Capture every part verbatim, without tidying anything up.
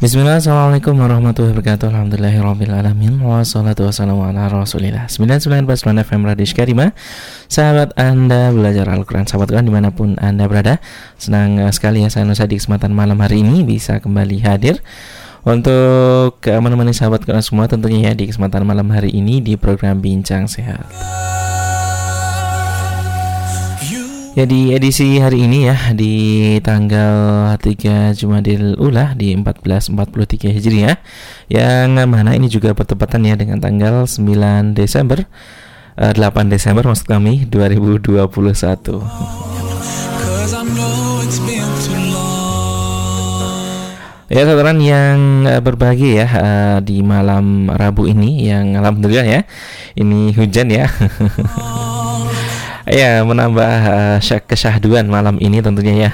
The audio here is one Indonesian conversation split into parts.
Bismillah, Assalamualaikum warahmatullahi wabarakatuh. Alhamdulillahirrabbilalamin. Wassalatu wassalamu ala rasulillah. sembilan puluh sembilan koma sembilan F M Radio Iskarima. Sahabat Anda belajar Al-Quran, sahabat Quran dimanapun Anda berada. Senang sekali ya saya Nusa di kesempatan malam hari ini bisa kembali hadir untuk menemani sahabat Quran semua tentunya ya di kesempatan malam hari ini di program Bincang Sehat. Ya, di edisi hari ini ya, di tanggal tiga Jumadil Ula di empat belas empat puluh tiga Hijriah, yang mana ini juga bertepatan ya dengan tanggal sembilan Desember, eh, delapan Desember maksud kami dua ribu dua puluh satu. Ya, saudara yang berbahagia ya, uh, di malam Rabu ini yang alhamdulillah ya, ini hujan ya. Ya, menambah uh, kesyahduan malam ini tentunya ya.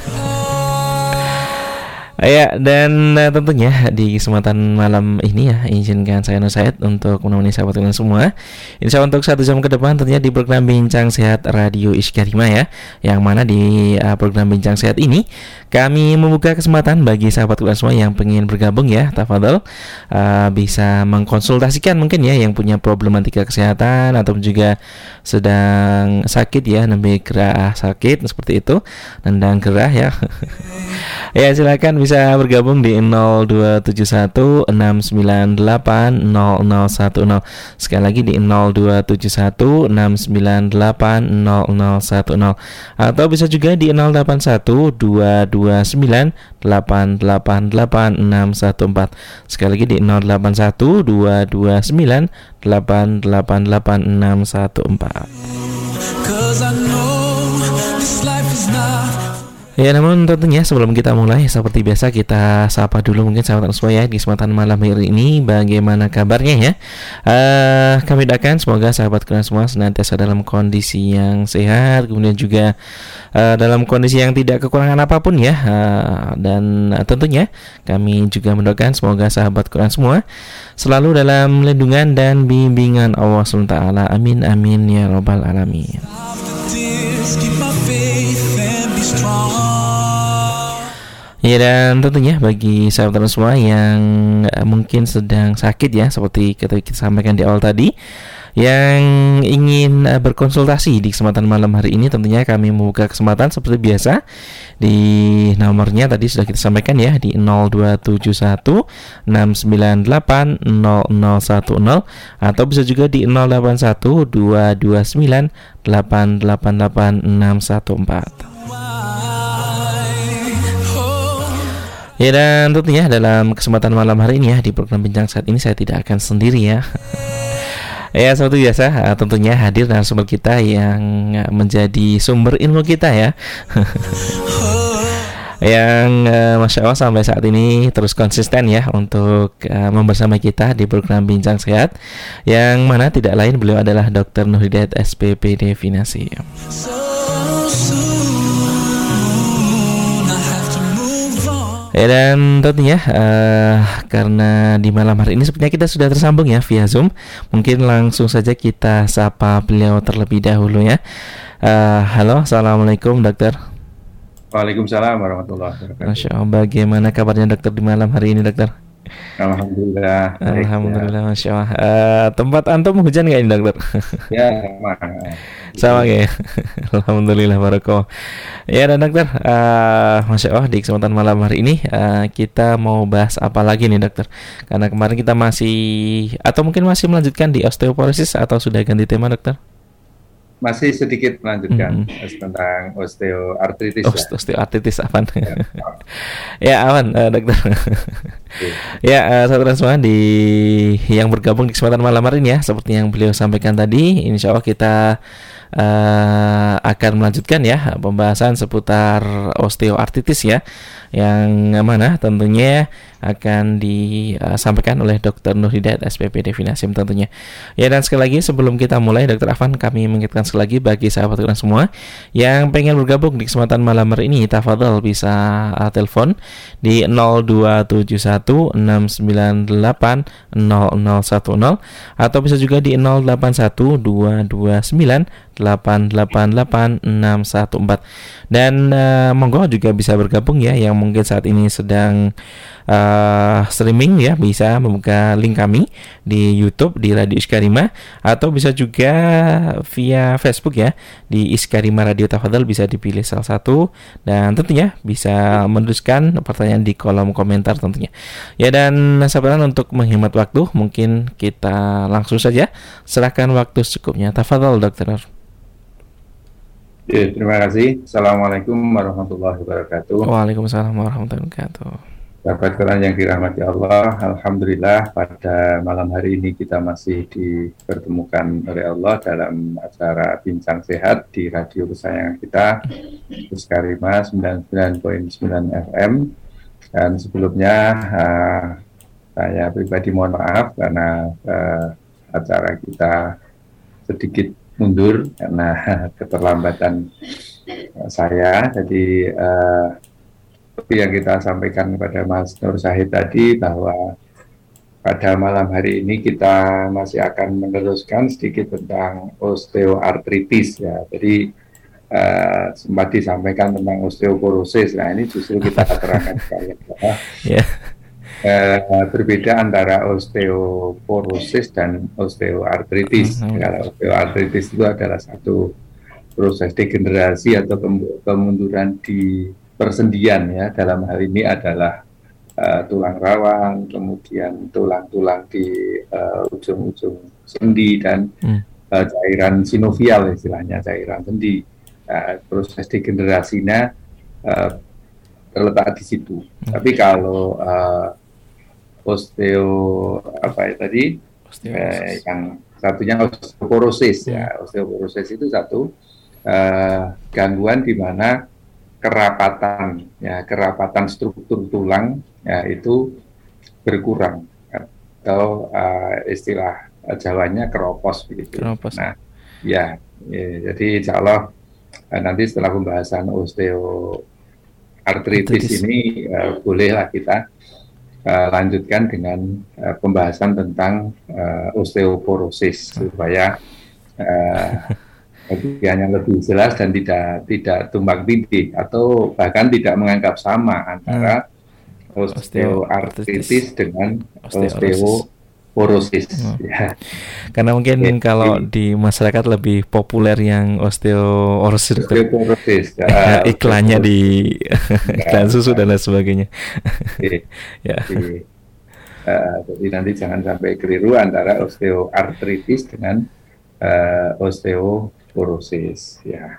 Ya, dan uh, tentunya di kesempatan malam ini ya, izinkan saya Nur Said untuk menemani sahabat kalian semua. Insya Allah untuk satu jam ke depan tentunya di program Bincang Sehat Radio Iskarima ya, yang mana di uh, program Bincang Sehat ini kami membuka kesempatan bagi sahabat kalian semua yang pengen bergabung ya, tafadhol uh, bisa mengkonsultasikan mungkin ya yang punya problematika kesehatan atau juga sedang sakit ya, nembe gerah sakit seperti itu, nendang gerah ya. Ya, silakan bisa bergabung di nol dua tujuh satu enam sembilan delapan nol nol satu nol. Sekali lagi di nol dua tujuh satu enam sembilan delapan nol nol satu nol, atau bisa juga di nol delapan satu dua dua sembilan delapan delapan delapan enam satu empat. Sekali lagi di nol delapan satu dua dua sembilan delapan delapan delapan enam satu empat. Ya, namun tentunya sebelum kita mulai seperti biasa kita sapa dulu mungkin sahabat semua ya di kesempatan malam hari ini, bagaimana kabarnya ya. Uh, kami doakan semoga sahabat kalian semua senantiasa dalam kondisi yang sehat, kemudian juga uh, dalam kondisi yang tidak kekurangan apapun ya. Uh, dan uh, tentunya kami juga mendoakan semoga sahabat kalian semua selalu dalam lindungan dan bimbingan Allah subhanahu wa taala. Amin amin ya rabbal alamin. Ya, dan tentunya bagi sahabat semua yang uh, mungkin sedang sakit ya, seperti kita, kita sampaikan di awal tadi, yang ingin uh, berkonsultasi di kesempatan malam hari ini, tentunya kami membuka kesempatan seperti biasa di nomornya tadi sudah kita sampaikan ya, di nol dua tujuh satu enam sembilan delapan nol nol satu nol, atau bisa juga di nol delapan satu dua dua sembilan delapan delapan delapan enam satu empat. Ya, dan tentunya dalam kesempatan malam hari ini ya di program Bincang Sehat ini saya tidak akan sendiri ya. Ya, seperti biasa tentunya hadir narasumber kita yang menjadi sumber ilmu kita ya. Yang uh, Masya Allah sampai saat ini terus konsisten ya untuk uh, membersama kita di program Bincang Sehat, yang mana tidak lain beliau adalah dokter Nur Hidayat S P P D Finasi. Ya, dan tentunya uh, karena di malam hari ini sepertinya kita sudah tersambung ya via Zoom. Mungkin langsung saja kita sapa beliau terlebih dahulu ya. uh, Halo, Assalamualaikum dokter. Waalaikumsalam warahmatullahi wabarakatuh. Masya Allah, bagaimana kabarnya dokter di malam hari ini dokter? Alhamdulillah. Alhamdulillah, Masya Allah. uh, Tempat antum hujan nggak ini dokter? Ya, sama. Sama ya. Alhamdulillah barakallah. Ya, dan dokter, uh, Masya Allah di kesempatan malam hari ini uh, kita mau bahas apa lagi nih dokter? Karena kemarin kita masih, atau mungkin masih melanjutkan di osteoporosis atau sudah ganti tema dokter? Masih sedikit melanjutkan hmm. tentang osteoartritis. Oh, ya. Osteoartritis aman. Ya, ya aman uh, dokter. Ya, uh, saudara semua di yang bergabung di kesempatan malam hari ini ya, seperti yang beliau sampaikan tadi, insya Allah kita uh, akan melanjutkan ya pembahasan seputar osteoartritis ya, yang mana tentunya akan disampaikan oleh dokter Nur Hidayat S P P D Finasim tentunya. Ya, dan sekali lagi sebelum kita mulai dokter Afan, kami mengingatkan sekali lagi bagi sahabat kita semua yang pengen bergabung di kesempatan malam hari ini, tafadhol bisa uh, telepon di nol dua tujuh satu enam sembilan delapan nol nol satu nol, atau bisa juga di nol delapan satu dua dua sembilan delapan delapan delapan enam satu empat. Dan uh, monggo juga bisa bergabung ya yang mungkin saat ini sedang uh, uh, streaming ya, bisa membuka link kami di YouTube di Radio Iskarima, atau bisa juga via Facebook ya, di Iskarima Radio Tafadhol, bisa dipilih salah satu, dan tentunya bisa menuliskan pertanyaan di kolom komentar tentunya. Ya, dan sabaran untuk menghemat waktu, mungkin kita langsung saja serahkan waktu secukupnya. Tafadhol Dokter. Ya, terima kasih. Assalamualaikum warahmatullahi wabarakatuh. Waalaikumsalam warahmatullahi wabarakatuh. Sahabat Quran yang dirahmati Allah, Alhamdulillah pada malam hari ini kita masih dipertemukan oleh Allah dalam acara Bincang Sehat di radio kesayangan kita, Iskarima sembilan puluh sembilan koma sembilan F M. Dan sebelumnya uh, saya pribadi mohon maaf karena uh, acara kita sedikit mundur karena keterlambatan saya. Jadi uh, seperti yang kita sampaikan kepada Mas Nur Syahid tadi, bahwa pada malam hari ini kita masih akan meneruskan sedikit tentang osteoartritis ya. Jadi uh, sempat disampaikan tentang osteoporosis. Nah, ini justru kita terangkan sekali bahwa yeah. Uh, berbeda antara osteoporosis dan osteoartritis. Mm-hmm. Kalau osteoartritis itu adalah satu proses degenerasi atau kemunduran di persendian ya. Dalam hal ini adalah uh, tulang rawan, kemudian tulang-tulang di uh, ujung-ujung sendi dan mm. uh, cairan sinovial, istilahnya cairan sendi. Uh, proses degenerasinya uh, terletak di situ. Mm. Tapi kalau uh, osteo apa ya tadi eh, yang satunya osteoporosis ya. Osteoporosis itu satu eh, gangguan di mana kerapatan ya kerapatan struktur tulang ya itu berkurang, atau uh, istilah Jawanya keropos begitu. Keropos. Nah ya, ya jadi insya Allah uh, nanti setelah pembahasan osteoartritis ini uh, bolehlah kita Uh, lanjutkan dengan uh, pembahasan tentang uh, osteoporosis supaya uh, yang lebih jelas dan tidak tidak tumbang tindih atau bahkan tidak menganggap sama antara hmm. osteoartritis dengan osteoporosis. Porosis, oh. ya. Karena mungkin ya, kalau ya. Di masyarakat lebih populer yang osteoporosis, osteoporosis ya, iklannya osteoporosis. Di iklan susu dan lain sebagainya. Ya. Ya. Jadi, uh, jadi nanti jangan sampai keliru antara osteoartritis dengan uh, osteoporosis. Ya.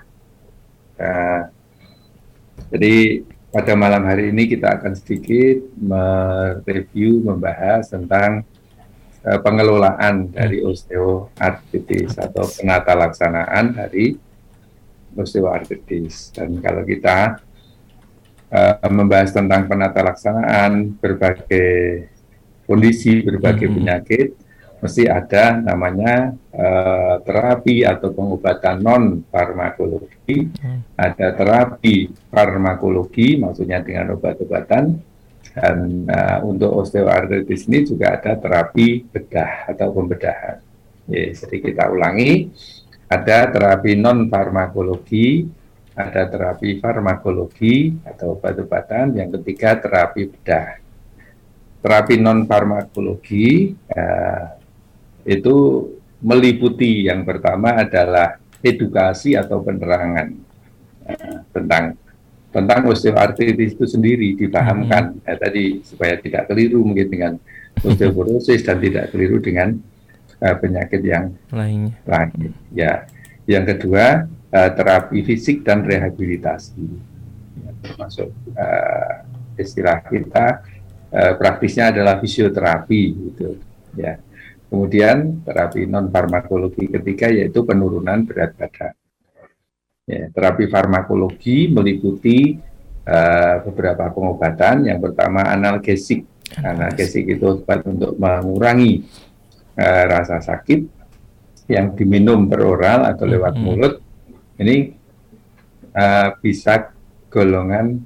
Uh, jadi pada malam hari ini kita akan sedikit mereview, membahas tentang pengelolaan dari osteoartritis atau penata laksanaan dari osteoartritis. Dan kalau kita uh, membahas tentang penata laksanaan berbagai kondisi, berbagai mm-hmm. penyakit, mesti ada namanya uh, terapi atau pengobatan non farmakologi, mm-hmm. ada terapi farmakologi, maksudnya dengan obat-obatan. Dan uh, untuk osteoartritis ini juga ada terapi bedah atau pembedahan. Ya, jadi kita ulangi, ada terapi non farmakologi, ada terapi farmakologi atau obat-obatan, yang ketiga terapi bedah. Terapi non farmakologi uh, itu meliputi yang pertama adalah edukasi atau penerangan uh, tentang tentang osteoartritis itu sendiri, dipahamkan hmm. ya, tadi supaya tidak keliru mungkin dengan osteoporosis dan tidak keliru dengan uh, penyakit yang lainnya. lain. Ya, yang kedua uh, terapi fisik dan rehabilitasi, ya, termasuk uh, istilah kita uh, praktisnya adalah fisioterapi, gitu. Ya. Kemudian terapi non farmakologi ketiga yaitu penurunan berat badan. Ya, terapi farmakologi meliputi uh, beberapa pengobatan. Yang pertama analgesik. Analgesik itu obat untuk mengurangi uh, rasa sakit yang diminum per oral atau lewat mm-hmm. mulut. Ini uh, bisa golongan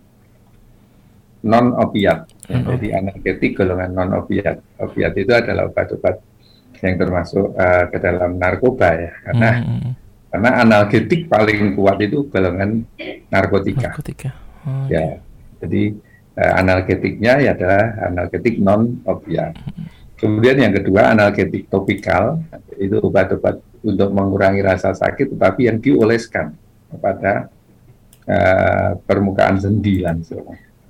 non opiat. Mm-hmm. Jadi analgetik golongan non opiat. Opiat itu adalah obat-obat yang termasuk uh, ke dalam narkoba ya, karena mm-hmm. Karena analgetik paling kuat itu golongan narkotika. narkotika. Oh, ya, okay. Jadi uh, analgetiknya ya adalah analgetik non opiat. Kemudian yang kedua analgetik topikal, itu obat-obat untuk mengurangi rasa sakit tetapi yang dioleskan kepada uh, permukaan sendi langsung.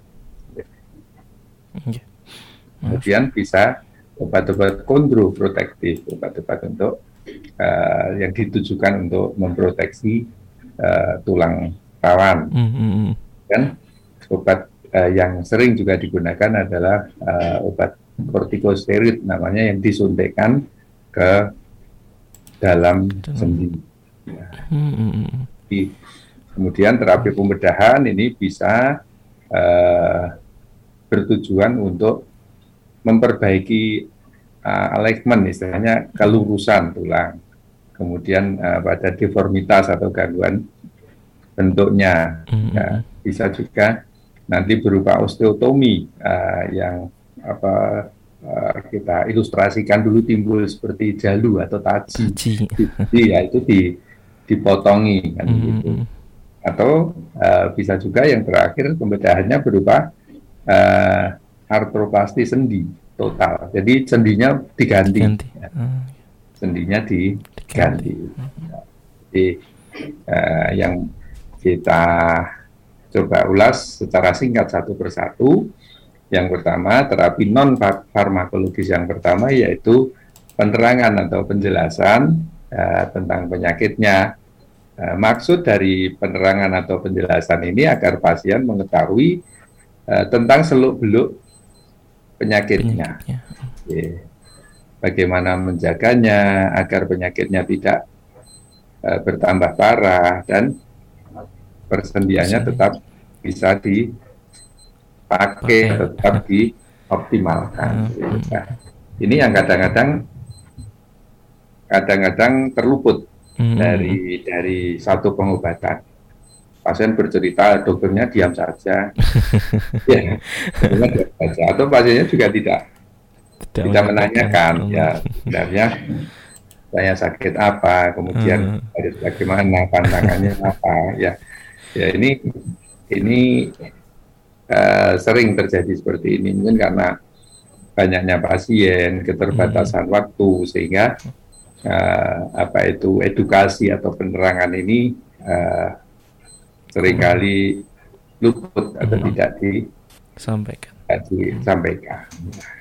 Kemudian bisa obat-obat kondroprotektif, obat-obat untuk uh, yang ditujukan untuk memproteksi uh, tulang rawan. Mm-hmm. Dan obat uh, yang sering juga digunakan adalah uh, obat kortikosteroid namanya yang disuntikkan ke dalam sendi. Ya. Mm-hmm. Di, kemudian terapi pembedahan ini bisa uh, bertujuan untuk memperbaiki uh, alignment, istilahnya kelurusan tulang, kemudian uh, pada deformitas atau gangguan bentuknya. Mm-hmm. Ya, bisa juga nanti berupa osteotomi uh, yang apa uh, kita ilustrasikan dulu timbul seperti jalu atau taji, jadi ya itu di, dipotongi kan mm-hmm. gitu. Atau uh, bisa juga yang terakhir pembedahannya berupa uh, artroplasti sendi total, jadi sendinya diganti, diganti. Ya. sendinya di, diganti. Jadi uh, yang kita coba ulas secara singkat satu persatu. Yang pertama, terapi non-farmakologis yang pertama yaitu penerangan atau penjelasan uh, tentang penyakitnya. Uh, maksud dari penerangan atau penjelasan ini agar pasien mengetahui uh, tentang seluk-beluk penyakitnya. penyakitnya. Okay. Bagaimana menjaganya agar penyakitnya tidak uh, bertambah parah dan persendiannya tetap bisa di pakai, tetap dioptimalkan. Nah, ini yang kadang-kadang kadang-kadang terluput hmm. dari dari satu pengobatan. Pasien bercerita, dokternya diam saja, ya, dokternya diam saja. Atau pasiennya juga tidak tidak, tidak menanyakan, hmm. ya sebenarnya saya sakit apa, kemudian hmm. harus bagaimana, pantangannya apa, ya, ya ini ini Uh, sering terjadi seperti ini, mungkin karena banyaknya pasien, keterbatasan hmm. waktu, sehingga uh, apa itu edukasi atau penerangan ini uh, seringkali luput atau hmm. tidak disampaikan. Uh, disampaikan.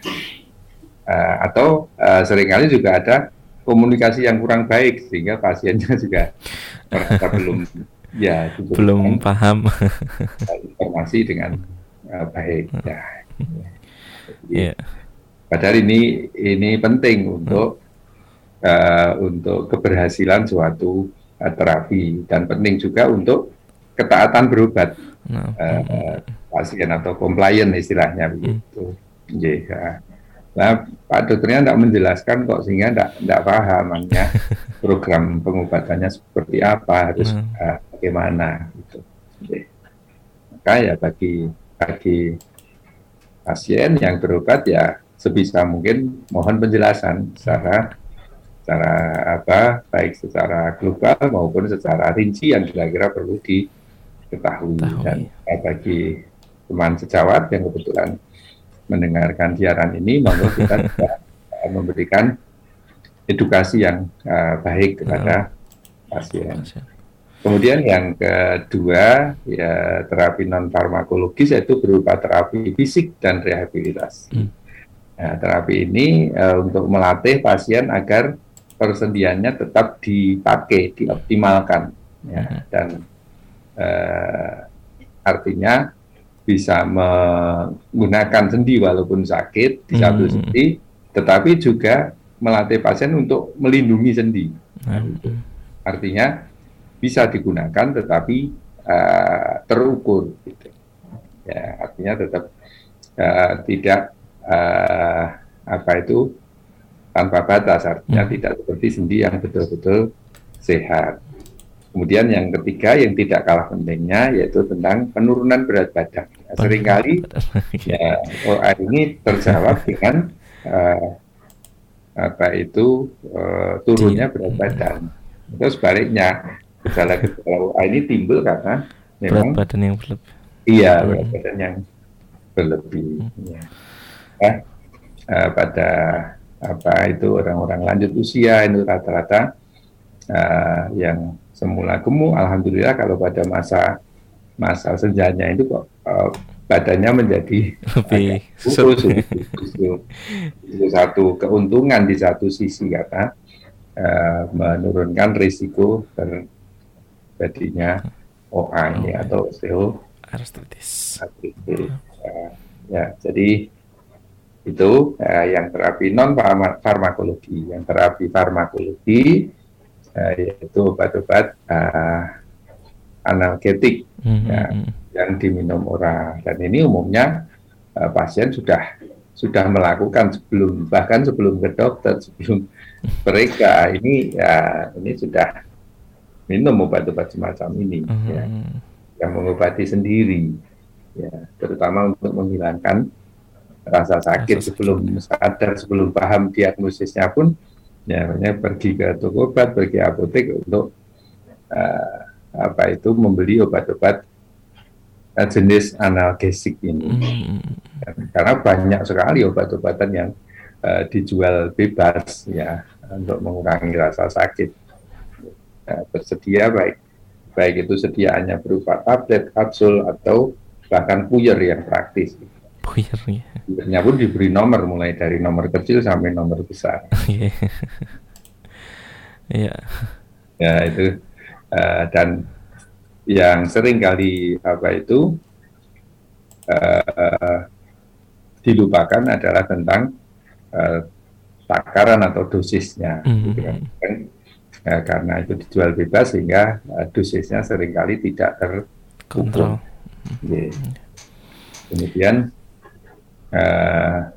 Uh, atau uh, seringkali juga ada komunikasi yang kurang baik, sehingga pasiennya juga merasa belum ya belum paham informasi dengan Uh, baik ya. Yeah. Padahal ini ini penting untuk hmm. uh, untuk keberhasilan suatu uh, terapi, dan penting juga untuk ketaatan berobat no. uh, uh, pasien atau compliant istilahnya begitu. Hmm. Yeah. Nah, Pak dokternya tidak menjelaskan kok, sehingga tidak tidak pahamannya program pengobatannya seperti apa, harus hmm. uh, bagaimana gitu. Yeah. Maka ya bagi bagi pasien yang berobat ya sebisa mungkin mohon penjelasan secara secara apa baik secara global maupun secara rinci yang kira-kira perlu diketahui. Tahu. Dan eh, bagi teman sejawat yang kebetulan mendengarkan siaran ini, monggo kita juga memberikan edukasi yang uh, baik kepada pasien. Kemudian yang kedua, ya terapi non farmakologis, yaitu berupa terapi fisik dan rehabilitasi. Hmm. Nah, terapi ini uh, untuk melatih pasien agar persendiannya tetap dipakai, dioptimalkan, ya, hmm. dan uh, artinya bisa menggunakan sendi walaupun sakit di satu hmm. sendi, tetapi juga melatih pasien untuk melindungi sendi. Nah, hmm. itu. Artinya bisa digunakan tetapi uh, terukur, gitu. Ya, artinya tetap uh, tidak uh, apa itu tanpa batas, artinya hmm. tidak seperti sendi yang betul-betul sehat. Kemudian yang ketiga yang tidak kalah pentingnya yaitu tentang penurunan berat badan. Ya, seringkali ya O A ini terjawab dengan uh, apa itu uh, turunnya berat badan. Terus sebaliknya gejala-gejala O A ini timbul karena memang berat badan yang berlebih. Iya, berat badan yang berlebih. Ya. Nah, uh, pada apa itu orang-orang lanjut usia itu rata-rata uh, yang semula gemuk, alhamdulillah kalau pada masa masa senjanya itu kok uh, badannya menjadi agak Lebih kurus. Itu, itu satu keuntungan di satu sisi karena uh, menurunkan risiko terjadinya O A ini oh, atau osteoartritis. Uh, ya, jadi itu uh, yang terapi non farmakologi. Yang terapi farmakologi uh, yaitu obat-obat uh, analgetik mm-hmm. ya, yang diminum oral, dan ini umumnya uh, pasien sudah sudah melakukan sebelum bahkan sebelum ke dokter, sebelum mereka ini ya ini sudah minum obat-obat semacam ini mm-hmm. ya, yang mengobati sendiri ya, terutama untuk menghilangkan rasa sakit rasa sebelum sakit. sadar, sebelum paham diagnosisnya pun ya pergi ke toko obat, pergi apotek untuk uh, apa itu membeli obat-obat uh, jenis analgesik ini. Mm. Karena banyak sekali obat-obatan yang uh, dijual bebas ya untuk mengurangi rasa sakit. Uh, tersedia baik baik itu sediaannya berupa tablet, kapsul atau bahkan puyer yang praktis. Puyer ya. Puyernya pun diberi nomor mulai dari nomor kecil sampai nomor besar. Iya. yeah. Ya itu. Uh, dan yang sering kali apa itu uh, dilupakan adalah tentang uh, takaran atau dosisnya, mm-hmm. gitu kan. Uh, karena itu dijual bebas sehingga uh, dosisnya sering kali tidak terkontrol. Yeah. Kemudian uh,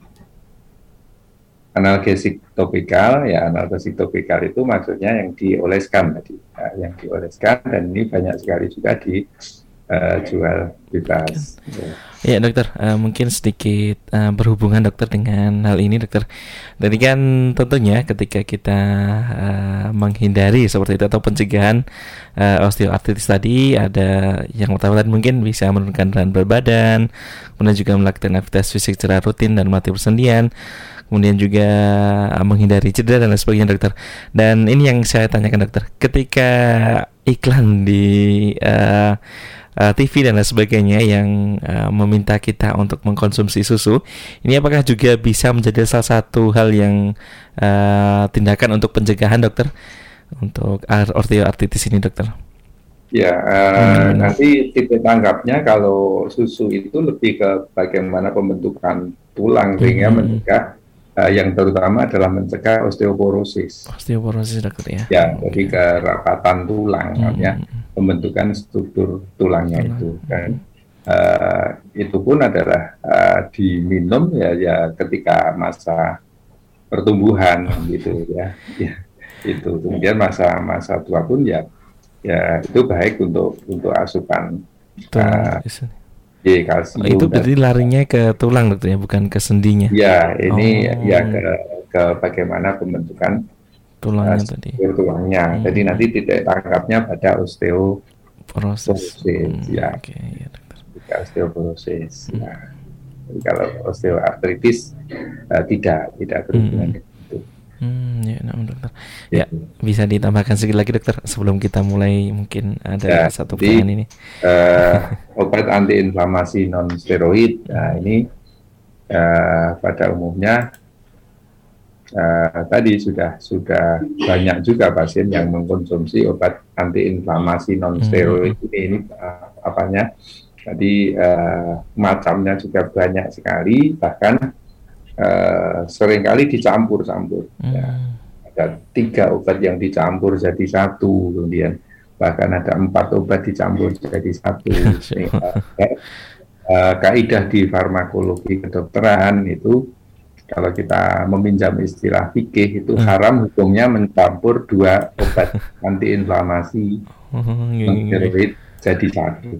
analgesik topikal, ya analgesik topikal itu maksudnya yang dioleskan tadi, nah, yang dioleskan, dan ini banyak sekali juga dijual uh, bebas. Ya, ya dokter, uh, mungkin sedikit uh, berhubungan dokter dengan hal ini dokter. Jadi kan tentunya ketika kita uh, menghindari seperti itu atau pencegahan uh, osteoartritis tadi, ada yang pertama tadi mungkin bisa menurunkan berat badan, kemudian juga melakukan aktivitas fisik secara rutin dan melatih persendian. Kemudian juga menghindari cedera dan lain sebagainya dokter. Dan ini yang saya tanyakan dokter, ketika iklan di uh, uh, T V dan lain sebagainya yang uh, meminta kita untuk mengkonsumsi susu, ini apakah juga bisa menjadi salah satu hal yang uh, tindakan untuk pencegahan dokter untuk osteoartritis ini dokter? Ya, uh, hmm. nanti tipe tanggapnya kalau susu itu lebih ke bagaimana pembentukan tulang sehingga hmm. mencegah Uh, yang terutama adalah mencegah osteoporosis. Osteoporosis dokter ya. Ya, okay. Jadi kerapatan tulang, hmm. ya, pembentukan struktur tulangnya Tulang. itu, dan uh, itu pun adalah uh, diminum ya, ya ketika masa pertumbuhan gitu ya, ya itu. Kemudian masa-masa tua pun ya, ya itu baik untuk untuk asupan. Uh, Iya, kalsium. Oh, itu berarti larinya ke tulang dokter ya, bukan ke sendinya. Ya, ini oh. ya ke ke bagaimana pembentukan tulangnya uh, tadi. Tulangnya. Hmm. Jadi nanti titik tangkapnya pada osteoporosis. Hmm. Ya. Oke, okay, ya dokter. Osteoporosis. Hmm. Nah, jadi kalau osteoartritis uh, tidak tidak berhubungan dengan hmm. itu. Hmm, ya, nah, dokter. Ya, bisa ditambahkan sedikit lagi dokter sebelum kita mulai, mungkin ada ya, satu pertanyaan ini. Uh, obat antiinflamasi non steroid, nah ini uh, pada umumnya uh, tadi sudah sudah banyak juga pasien yang mengkonsumsi obat antiinflamasi non steroid hmm. ini, ini uh, apanya? Tadi uh, macamnya juga banyak sekali, bahkan Uh, seringkali dicampur-campur. Hmm. Ya. Ada tiga obat yang dicampur jadi satu, kemudian bahkan ada empat obat dicampur jadi satu. Sehingga, uh, kaidah di farmakologi kedokteran itu, kalau kita meminjam istilah fikih itu hmm. haram hukumnya mencampur dua obat antiinflamasi steroid jadi satu.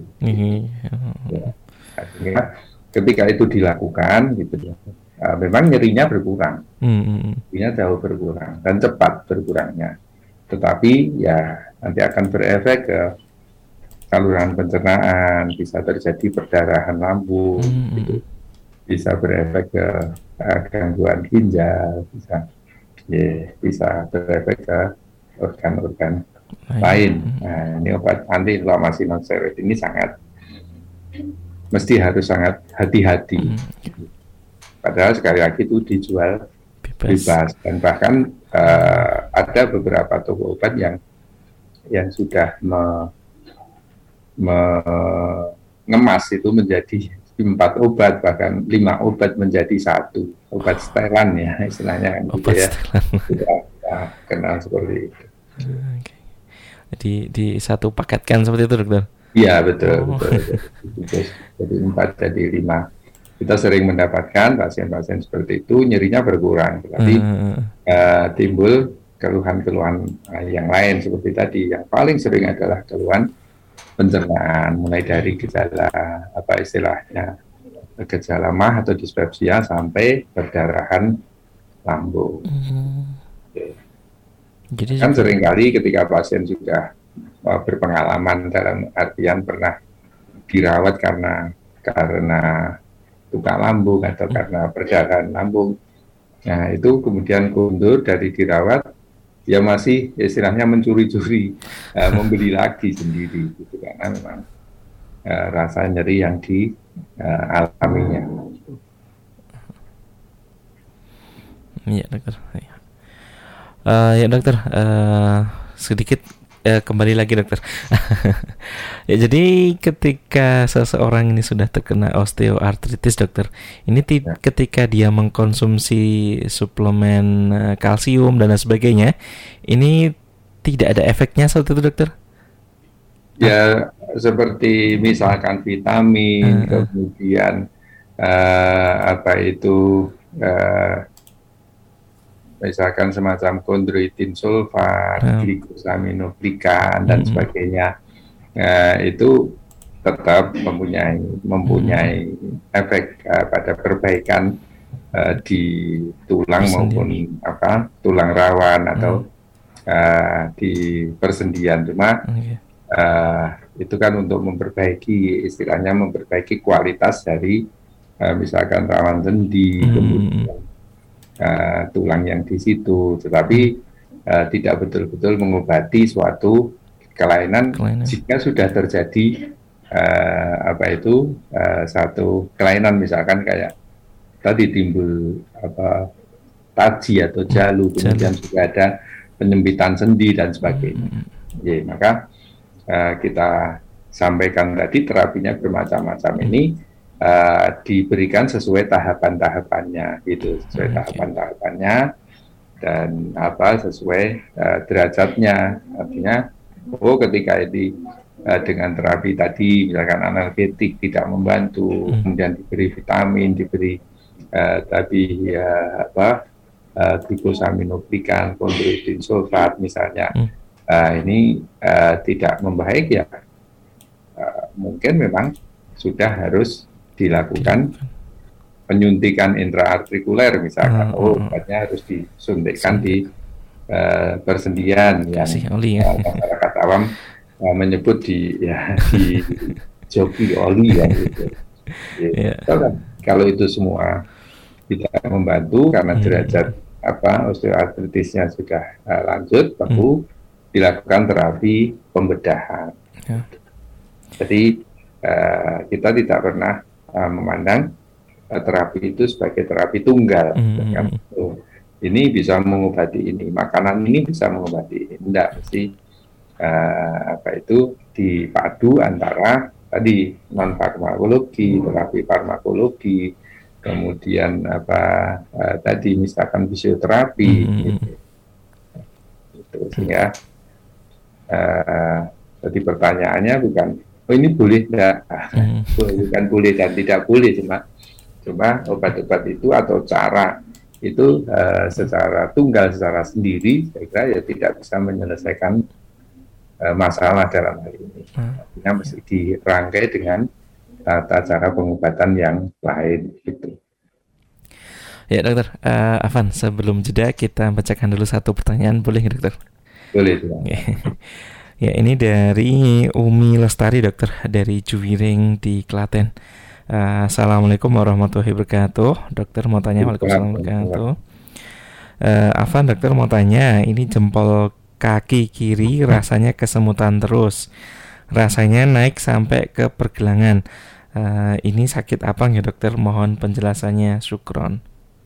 Ya. Artinya ketika itu dilakukan, gitu ya. Uh, memang nyerinya berkurang, mm-hmm. nyerinya jauh berkurang dan cepat berkurangnya. Tetapi ya nanti akan berefek ke saluran pencernaan, bisa terjadi perdarahan lambung, Hmm. gitu. Bisa berefek ke uh, gangguan ginjal, bisa ya, bisa berefek ke organ-organ lain. Nah, ini obat anti inflamasi non steroid ini sangat mesti harus sangat hati-hati. Padahal sekali lagi itu dijual Bebas. bebas dan bahkan uh, ada beberapa toko obat yang yang sudah me, mengemas itu menjadi empat obat, bahkan lima obat menjadi satu obat setelan ya istilahnya kan gitu Obat ya. setelan. Sudah ya, kenal seperti itu. Oke. Di di satu paketkan seperti itu dokter. Iya betul, Oh. betul, betul. Jadi empat jadi lima. Kita sering mendapatkan pasien-pasien seperti itu nyerinya berkurang, tetapi Uh, uh, timbul keluhan-keluhan uh, yang lain seperti tadi. Yang paling sering adalah keluhan pencernaan, mulai dari gejala apa istilahnya gejala mah atau dispepsia sampai perdarahan lambung. Oke. jadi Kan juga, seringkali ketika pasien sudah uh, berpengalaman dalam artian pernah dirawat karena karena luka lambung atau karena perdarahan lambung, nah itu kemudian kundur dari dirawat, ya masih istilahnya mencuri-curi uh, membeli lagi sendiri, gitu karena memang uh, rasa nyeri yang dialaminya. Uh, ya dokter. Uh, ya dokter, uh, sedikit uh, kembali lagi dokter. Ya, jadi ketika seseorang ini sudah terkena osteoartritis dokter, ini ti- Ya. ketika dia mengkonsumsi suplemen uh, kalsium dan lain sebagainya, ini tidak ada efeknya seperti itu dokter? Ya seperti misalkan vitamin, Uh, uh. kemudian uh, apa itu uh, misalkan semacam kondroitin sulfat, Uh. glikosaminoglikan dan Mm-mm. sebagainya, uh, itu tetap mempunyai mempunyai efek uh, pada perbaikan uh, di tulang maupun Persendian. apa tulang rawan atau Mm. uh, di persendian. Cuma Okay. uh, itu kan untuk memperbaiki istilahnya memperbaiki kualitas dari uh, misalkan rawan sendi, Mm. kemudian Uh, tulang yang di situ, tetapi uh, tidak betul-betul mengobati suatu kelainan, Kelainan. jika sudah terjadi uh, apa itu uh, satu kelainan, misalkan kayak tadi timbul apa taji atau jalu, Mm, kemudian jalu. juga ada penyempitan sendi dan sebagainya. Mm. Ya, maka uh, kita sampaikan tadi terapinya bermacam-macam ini. Uh, diberikan sesuai tahapan-tahapannya, gitu, sesuai Okay. tahapan-tahapannya dan apa sesuai uh, derajatnya. Artinya, oh ketika ini uh, dengan terapi tadi, misalkan analgetik tidak membantu, Hmm. kemudian diberi vitamin, diberi uh, tadi ya apa uh, glikosaminoglikan, kondroitin sulfat misalnya, Hmm. uh, ini uh, tidak membaik ya, uh, mungkin memang sudah harus dilakukan penyuntikan intraartikuler misalkan. Uh, Oh, uh, uh. obatnya harus disuntikkan di uh, persendian yang Kasih oli ya. uh, masyarakat awam uh, menyebut di ya di joki oli ya gitu. Yeah. So, kan, kalau itu semua tidak membantu karena Hmm. derajat apa osteoartritisnya sudah uh, lanjut, perlu dilakukan terapi pembedahan. Yeah. Jadi uh, kita tidak pernah uh, memandang uh, terapi itu sebagai terapi tunggal. Mm. Kan? Oh, ini bisa mengobati ini, makanan ini bisa mengobati ini. Tidak, mesti uh, apa itu dipadu antara tadi non farmakologi, terapi farmakologi, kemudian apa uh, tadi misalkan fisioterapi, Mm. gitu. Itu sehingga uh, jadi pertanyaannya bukan oh ini boleh tidak, Mm. bukan boleh dan tidak boleh, cuma cuma obat-obat itu atau cara itu uh, secara tunggal, secara sendiri, saya kira ya tidak bisa menyelesaikan uh, masalah dalam hal ini. Artinya mesti dirangkai dengan tata cara pengobatan yang lain gitu. Ya dokter, uh, Afan, sebelum jeda kita bacakan dulu satu pertanyaan, boleh dokter? Boleh. Ya. Ya, ini dari Umi Lestari dokter, dari Juwiring di Klaten. Uh, Assalamualaikum warahmatullahi wabarakatuh. Dokter mau tanya. Waalaikumsalam warahmatullahi wabarakatuh. Uh, Afan dokter mau tanya, ini jempol kaki kiri rasanya kesemutan terus, rasanya naik sampai ke pergelangan. Uh, ini sakit apa ya dokter? Mohon penjelasannya, syukron.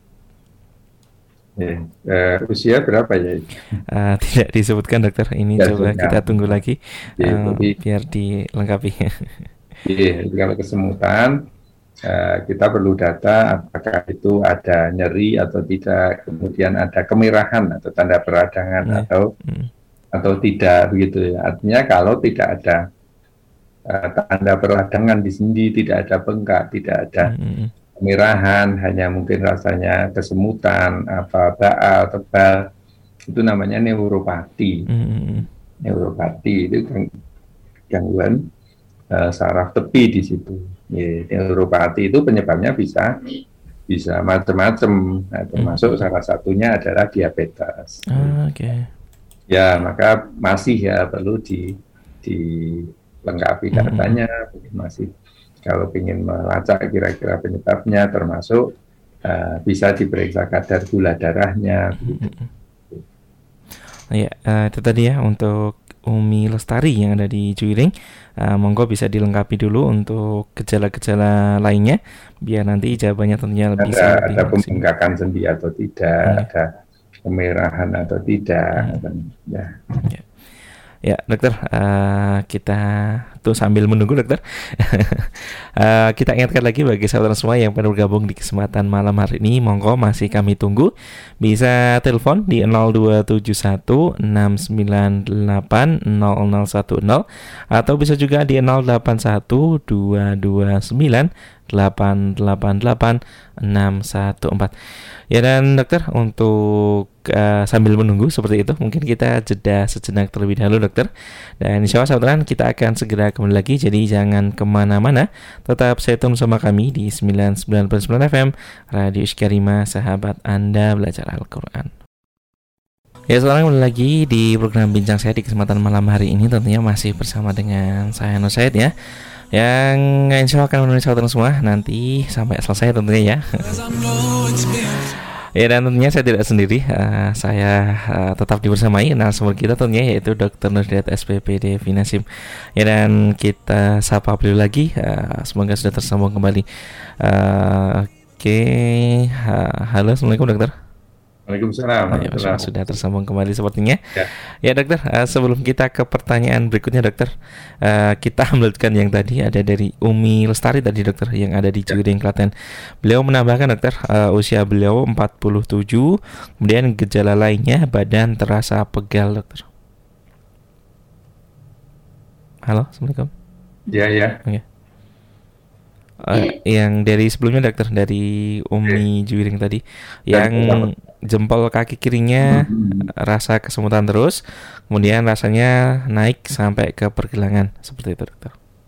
Ya, uh, usia berapa ya? Uh, tidak disebutkan dokter. Ini ya, coba kita tunggu lagi ya, uh, jadi, biar dilengkapi. Ya, kalau kesemutan uh, kita perlu data apakah itu ada nyeri atau tidak, kemudian ada kemerahan atau tanda peradangan ya. atau hmm. atau tidak begitu ya. Artinya kalau tidak ada uh, tanda peradangan di sendi, tidak ada bengkak, tidak ada hmm. kemerahan, hanya mungkin rasanya kesemutan, apa baal, tebal, itu namanya neuropati. Mm-hmm. Neuropati itu gangguan uh, saraf tepi di situ. Ya, neuropati itu penyebabnya bisa bisa macam-macam, nah, termasuk mm-hmm. salah satunya adalah diabetes. Ah, Oke. Okay. Ya, maka masih ya perlu di dilengkapi datanya, mm-hmm. masih. Kalau ingin melacak kira-kira penyebabnya, termasuk uh, bisa diperiksa kadar gula darahnya. Ya, uh, itu tadi ya untuk Umi Lestari yang ada di Juwiring. Uh, monggo bisa dilengkapi dulu untuk gejala-gejala lainnya, biar nanti jawabannya tentunya ada, bisa lebih ada pembengkakan sendi atau tidak, hmm. ada kemerahan atau tidak. Hmm. Dan, ya. Ya. Ya dokter, uh, kita tuh sambil menunggu dokter uh, kita ingatkan lagi bagi saudara semua yang perlu bergabung di kesempatan malam hari ini, monggo masih kami tunggu. Bisa telepon di nol dua tujuh satu enam sembilan delapan nol nol satu nol atau bisa juga di nol delapan satu dua dua sembilan delapan delapan delapan enam satu empat. Ya, dan dokter untuk uh, sambil menunggu seperti itu, mungkin kita jeda sejenak terlebih dahulu dokter. Dan insya Allah saudara kita akan segera kembali lagi, jadi jangan kemana-mana, tetap stay tune sama kami di sembilan puluh sembilan koma sembilan F M Radio Iskarima, sahabat Anda belajar Al-Quran. Ya, sekarang kembali lagi di program Bincang Sehat di kesempatan malam hari ini, tentunya masih bersama dengan saya Nur Said ya, yang insya Allah akan menemani saudara semua nanti sampai selesai tentunya ya. Ya, dan tentunya saya tidak sendiri, uh, saya uh, tetap dibersamai narasumber kita tentunya yaitu dokter Nurhidayat S P P D Finasim. Ya, dan kita sapa beliau lagi, uh, semoga sudah tersambung kembali. Uh, Oke, okay. uh, halo, assalamualaikum dokter. Waalaikumsalam. Oh, ya, sudah tersambung kembali sepertinya. Ya, ya dokter, uh, sebelum kita ke pertanyaan berikutnya dokter, uh, kita melanjutkan yang tadi ada dari Umi Lestari tadi dokter yang ada di Juwiring Klaten. Beliau menambahkan dokter, uh, usia beliau empat puluh tujuh, kemudian gejala lainnya badan terasa pegal dokter. Halo, assalamualaikum. Ya ya. Oke. Okay. Uh, yang dari sebelumnya dokter, dari Umi Juwiring tadi yang jempol kaki kirinya rasa kesemutan terus, kemudian rasanya naik sampai ke pergelangan, seperti itu dokter.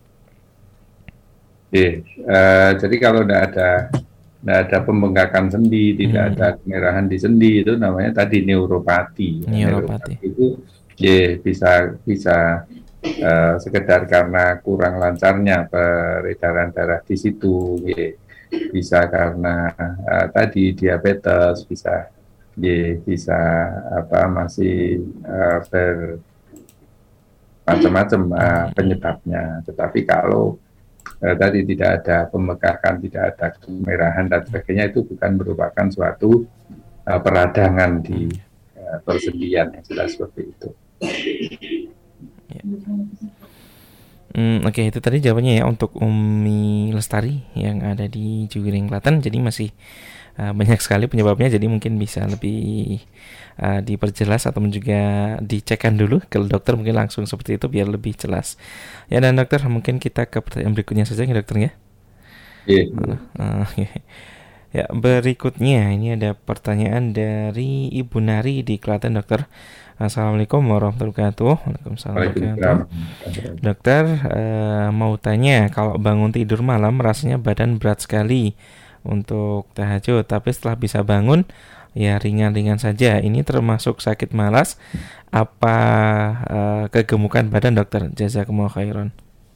Oke, uh, jadi kalau tidak ada tidak ada pembengkakan sendi, tidak hmm. ada kemerahan di sendi, itu namanya tadi neuropati. Neuropati, neuropati itu ya bisa bisa Uh, sekedar karena kurang lancarnya peredaran darah di situ, ya. Bisa karena uh, tadi diabetes, bisa ya, bisa apa masih uh, ber macam-macam uh, penyebabnya. Tetapi kalau uh, tadi tidak ada pembengkakan, tidak ada kemerahan dan sebagainya, itu bukan merupakan suatu uh, peradangan di uh, persendian yang jelas seperti itu. Ya. Hmm, Oke, okay, itu tadi jawabannya ya untuk Umi Lestari yang ada di Juwiring Klaten. Jadi masih uh, banyak sekali penyebabnya, jadi mungkin bisa lebih uh, diperjelas atau juga dicekkan dulu ke dokter, mungkin langsung seperti itu biar lebih jelas. Ya, dan dokter mungkin kita ke pertanyaan berikutnya saja ya dokter ya. Iya. Yeah. Uh, okay. Ya, berikutnya ini ada pertanyaan dari Ibu Nari di Klaten dokter. Assalamualaikum warahmatullahi wabarakatuh. Waalaikumsalam warahmatullahi wabarakatuh. Dokter, uh, mau tanya, kalau bangun tidur malam rasanya badan berat sekali untuk tahajud, tapi setelah bisa bangun ya ringan-ringan saja. Ini termasuk sakit malas apa uh, kegemukan badan dokter? Jazakumullah khairan.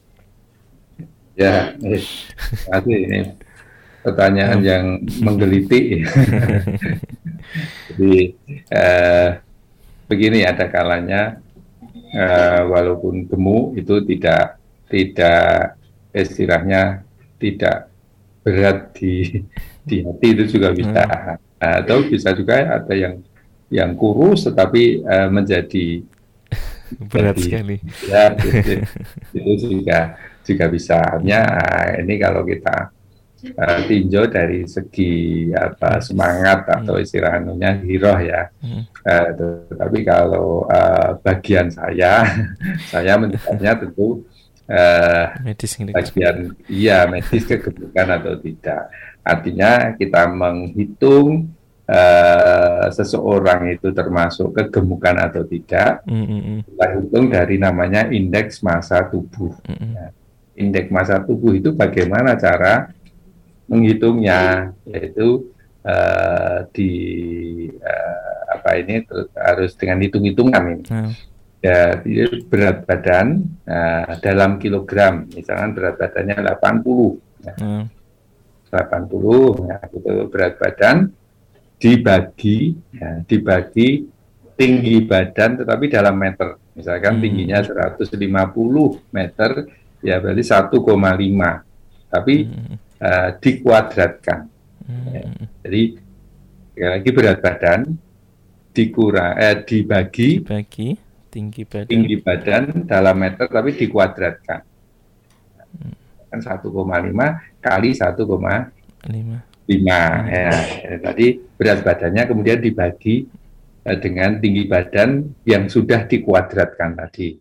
Ya, eh, kasih ini pertanyaan yang menggelitik. Jadi eh, begini, ada kalanya eh, walaupun gemuk itu tidak tidak istilahnya tidak berat di di hati, itu juga bisa. Hmm. Atau bisa juga ada yang yang kurus tetapi uh, menjadi berat jadi, sekali. Ya, itu, itu juga juga bisa. Hanya ini kalau kita uh, tinjau dari segi apa semangat atau istilahnya giroh ya. Hmm. Uh, tetapi kalau uh, bagian saya, saya menjawabnya tentu uh, medis bagian iya medis kegemukan atau tidak. Artinya kita menghitung Uh, seseorang itu termasuk kegemukan atau tidak, mm-hmm. kita hitung dari namanya indeks massa tubuh. Mm-hmm. Ya. Indeks massa tubuh itu bagaimana cara menghitungnya, yaitu uh, di uh, apa ini harus dengan hitung-hitungan ini. Mm. Ya, berat badan uh, dalam kilogram, misalkan berat badannya delapan puluh, ya. mm. delapan puluh, ya, itu berat badan. dibagi ya, dibagi tinggi badan tetapi dalam meter, misalkan hmm. tingginya seratus lima puluh meter, ya berarti satu koma lima, tapi hmm. uh, dikuadratkan. hmm. Ya, jadi sekali lagi berat badan dikurang eh, dibagi, dibagi tinggi badan tinggi badan dalam meter tapi dikuadratkan, hmm. kan satu koma lima kali satu koma lima lima, ya. Ya, tadi berat badannya kemudian dibagi eh, dengan tinggi badan yang sudah dikuadratkan tadi.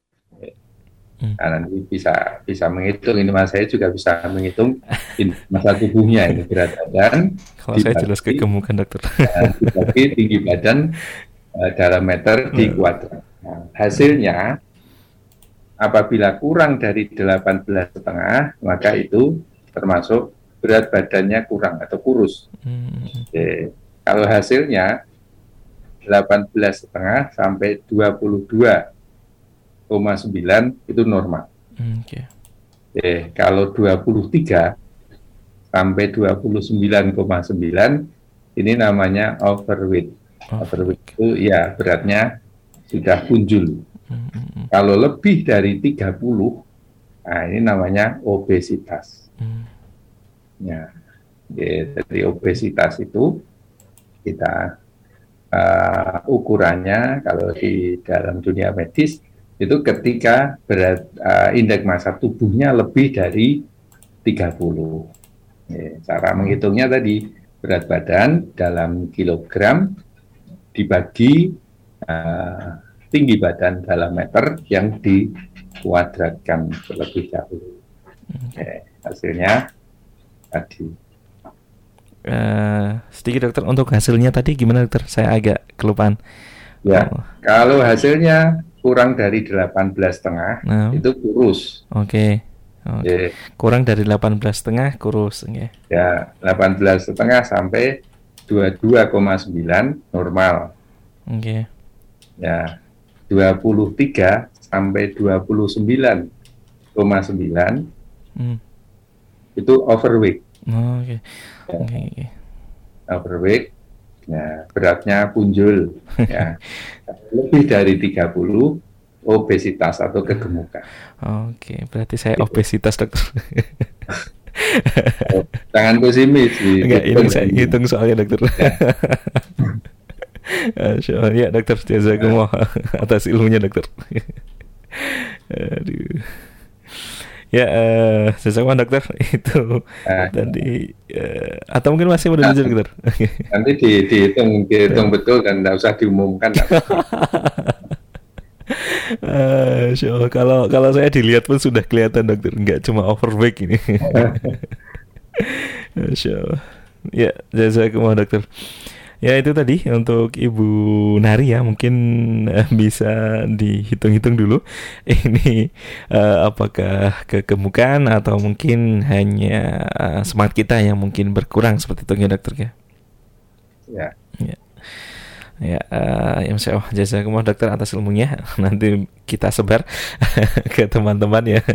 Hmm. Nah, nanti bisa bisa menghitung, ini mas saya juga bisa menghitung masa tubuhnya ini berat badan. Kalau dibagi, saya jelas kegemukan dokter. Ya, dibagi tinggi badan eh, dalam meter dikuadratkan. Nah, hasilnya apabila kurang dari delapan belas koma lima, maka itu termasuk berat badannya kurang atau kurus. Hmm. Oke. Kalau hasilnya delapan belas koma lima sampai dua puluh dua koma sembilan itu normal. Oke. Oke. Kalau dua puluh tiga sampai dua puluh sembilan koma sembilan ini namanya overweight. Oh. Overweight itu ya beratnya sudah punjul. Hmm. Kalau lebih dari tiga puluh, nah ini namanya obesitas. Hmm. Ya, jadi obesitas itu kita uh, ukurannya kalau di dalam dunia medis itu ketika berat uh, indeks massa tubuhnya lebih dari tiga puluh. Ya, cara menghitungnya tadi berat badan dalam kilogram dibagi uh, tinggi badan dalam meter yang dikuadratkan terlebih dahulu. Ya, hasilnya tadi. Uh, sedikit dokter, untuk hasilnya tadi gimana dokter? Saya agak kelupaan. Ya, oh. Kalau hasilnya kurang dari delapan belas koma lima no. itu kurus. Oke. Okay. Okay. Yeah. Kurang dari delapan belas koma lima kurus. Okay. Ya, delapan belas koma lima sampai dua puluh dua koma sembilan normal. Oke. Okay. Ya, dua puluh tiga sampai dua puluh sembilan koma sembilan hmm. itu overweight. Oh, oke. Okay. Ya. Okay, okay. Overweight, ya, beratnya punjul, ya. Lebih dari tiga puluh, obesitas atau kegemukan. Oke, okay, berarti saya obesitas dokter. Jangan pesimis. Enggak, ini saya hitung soalnya dokter. Ya, ya dokter, jazakumullah atas ilmunya dokter. Aduh. Ya, uh, sesuai dokter itu nah, tadi uh, atau mungkin masih udah belajar dokter. Nanti di, dihitung, dihitung betul dan tidak usah diumumkan. uh, so, kalau kalau saya dilihat pun sudah kelihatan dokter, nggak cuma overweight ini. So, ya, jazakumullah dokter. Ya itu tadi untuk Ibu Nari ya, mungkin uh, bisa dihitung-hitung dulu ini uh, apakah kegemukan atau mungkin hanya uh, semangat kita yang mungkin berkurang seperti itu ya dokter ya. Ya. Ya. Ya, uh, ya Masya Allah, jazakumullah dokter atas ilmunya. Nanti kita sebar ke teman-teman ya.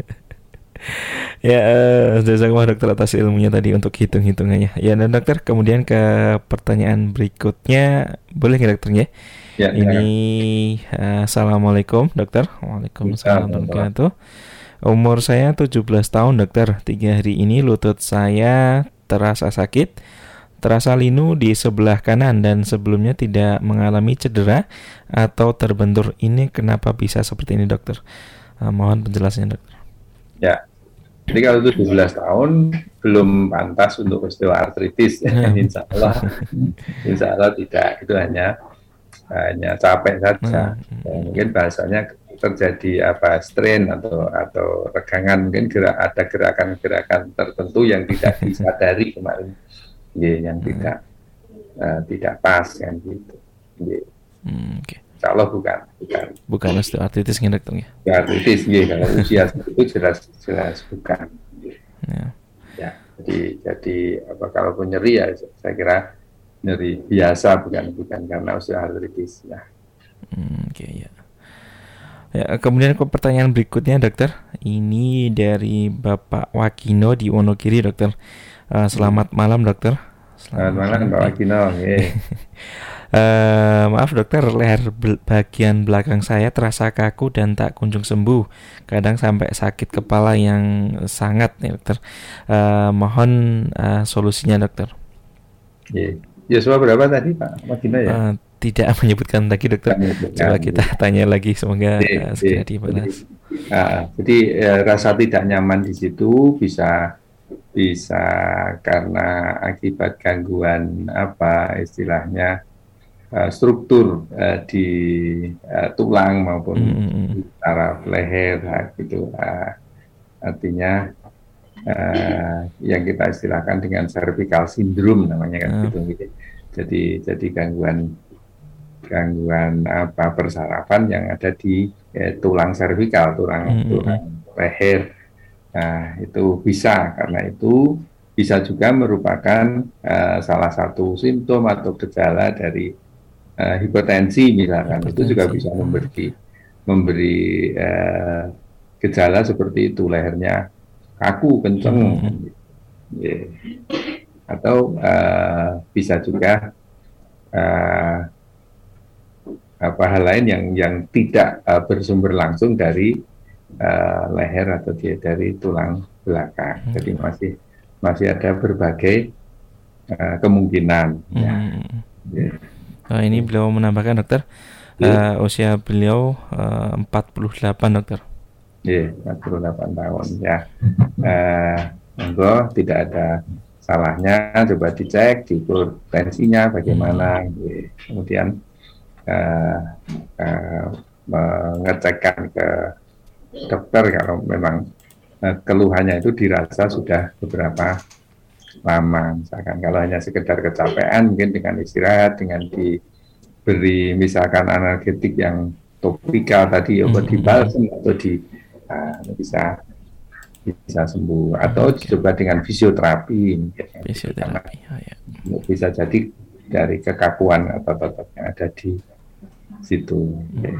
Ya, uh, jazakumullah dokter atas ilmunya tadi untuk hitung-hitungannya. Ya, dan dokter kemudian ke pertanyaan berikutnya, boleh nggak dokternya? Ya, Ini uh, assalamualaikum dokter. Waalaikumsalam warahmatullahi wabarakatuh. Umur saya tujuh belas tahun dokter. Tiga hari ini lutut saya terasa sakit, terasa linu di sebelah kanan dan sebelumnya tidak mengalami cedera atau terbentur. Ini kenapa bisa seperti ini dokter? Uh, mohon penjelasannya dokter. Ya, jadi kalau tujuh belas tahun belum pantas untuk osteoartritis. Nah. Insya Allah, insya Allah tidak. Itu hanya hanya capek saja. Nah. Ya, mungkin bahasanya terjadi apa strain atau atau regangan, mungkin gerak ada gerakan-gerakan tertentu yang tidak disadari kemarin. Ya, yang hmm. tidak uh, tidak pas kan gitu. Ya. Hmm, Oke. Okay. Insya Allah bukan, bukan. Bukan osteoartritis kan dokter ya? Osteoartritis, ya kalau usia itu jelas jelas bukan. Ya. Ya, jadi jadi apa kalaupun nyeri ya saya kira nyeri biasa bukan bukan karena osteoartritis ya. Hmm, Oke okay, ya. Ya, kemudian ke pertanyaan berikutnya dokter. Ini dari Bapak Wakino di Wonogiri dokter. Uh, selamat malam dokter. Selamat, selamat malam Pak Wakino. Okay. uh, maaf dokter, leher bel- bagian belakang saya terasa kaku dan tak kunjung sembuh. Kadang sampai sakit kepala yang sangat nih dokter. Uh, mohon uh, solusinya dokter. Yeah. Yosua berapa tadi Pak Wakino ya? Uh, tidak menyebutkan lagi dokter. Coba kita tanya lagi, semoga yeah, uh, segera yeah. dibalas. Jadi, uh, jadi uh, rasa tidak nyaman di situ bisa bisa karena akibat gangguan apa istilahnya uh, struktur uh, di uh, tulang maupun mm-hmm. di taraf leher gitu, uh, artinya uh, yang kita istilahkan dengan cervical syndrome namanya kan mm. gitu, gitu. Jadi jadi gangguan gangguan apa persarafan yang ada di eh, tulang cervical, tulang mm-hmm. tulang leher. Nah, itu bisa, karena itu bisa juga merupakan uh, salah satu simptom atau gejala dari uh, hipertensi misalkan. Hipertensi. Itu juga bisa memberi memberi uh, gejala seperti itu, lehernya kaku, kenceng, hmm. yeah. Atau uh, bisa juga uh, apa hal lain yang yang tidak uh, bersumber langsung dari Uh, leher atau dia dari tulang belakang. Hmm. Jadi masih masih ada berbagai uh, kemungkinan. Hmm. Ya. Yeah. Oh, ini beliau menambahkan dokter, yeah. uh, usia beliau uh, empat puluh delapan dokter. Iya, yeah, empat puluh delapan tahun ya. Uh, Monggo tidak ada salahnya, coba dicek, diukur tensinya bagaimana, hmm. yeah. Kemudian uh, uh, mengecekkan ke dokter kalau memang uh, keluhannya itu dirasa sudah beberapa lama. Misalkan kalau hanya sekedar kecapean, mungkin dengan istirahat, dengan diberi misalkan analgetik yang topikal tadi, obat di balsem atau di uh, bisa bisa sembuh, atau okay. coba dengan fisioterapi. Fisioterapi, oh, ya. Bisa jadi dari kekakuan atau otot yang ada di situ. Hmm. Okay.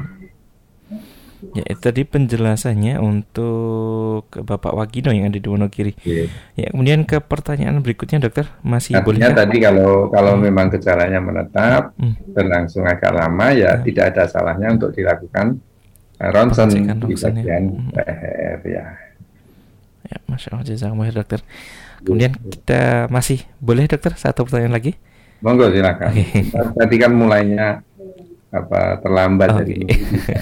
Ya, itu tadi penjelasannya untuk Bapak Wakino yang ada di Wonogiri. Yeah. Ya, kemudian ke pertanyaan berikutnya dokter, masih Artinya boleh? Tadi kalau kalau hmm. memang gejalanya menetap, hmm. berlangsung agak lama, ya hmm. tidak ada salahnya untuk dilakukan uh, ronsen di bagian leher ya. Ya, Masya Allah, jazakumullah dokter. Kemudian kita masih boleh dokter satu pertanyaan lagi? Monggo silakan. Okay. Tadi kan mulainya apa terlambat okay. Jadi.